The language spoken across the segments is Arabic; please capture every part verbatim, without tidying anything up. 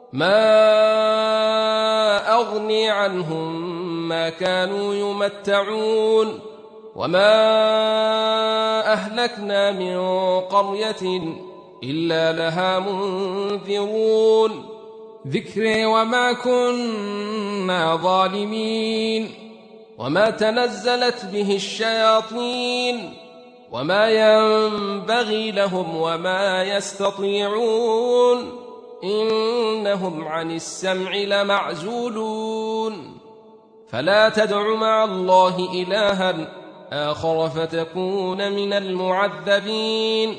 ما أغني عنهم ما كانوا يمتعون وما أهلكنا من قرية إلا لها منذرون ذكري وما كنا ظالمين وما تنزلت به الشياطين وما ينبغي لهم وما يستطيعون إنهم عن السمع لمعزولون فلا تدع مع الله إلها آخر فتكون من المعذبين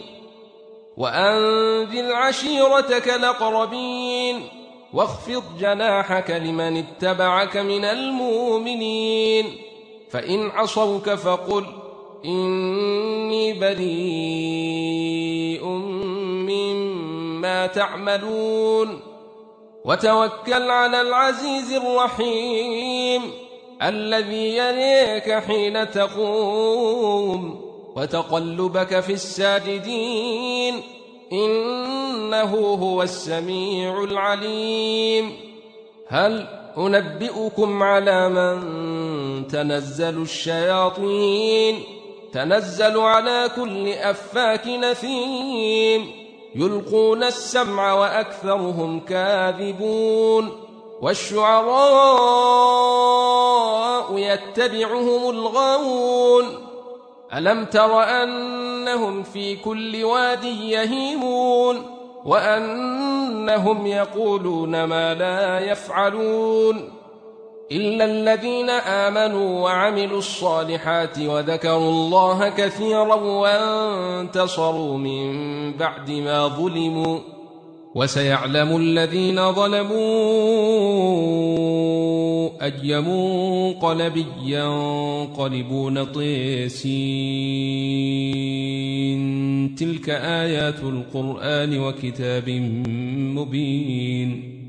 وأنذر عشيرتك الأقربين واخفض جناحك لمن اتبعك من المؤمنين فإن عصوك فقل إني بريء مما تعملون وتوكل على العزيز الرحيم الذي يريك حين تقوم وتقلبك في الساجدين إنه هو السميع العليم هل أنبئكم على من تنزل الشياطين تنزل على كل أفاك نثيم يلقون السمع وأكثرهم كاذبون والشعراء يتبعهم الغاوون ألم تر أنهم في كل واد يهيمون وأنهم يقولون ما لا يفعلون إلا الذين آمنوا وعملوا الصالحات وذكروا الله كثيرا وانتصروا من بعد ما ظلموا وسيعلم الذين ظلموا أي منقلب ينقلبون طيسين تلك آيات القرآن وكتاب مبين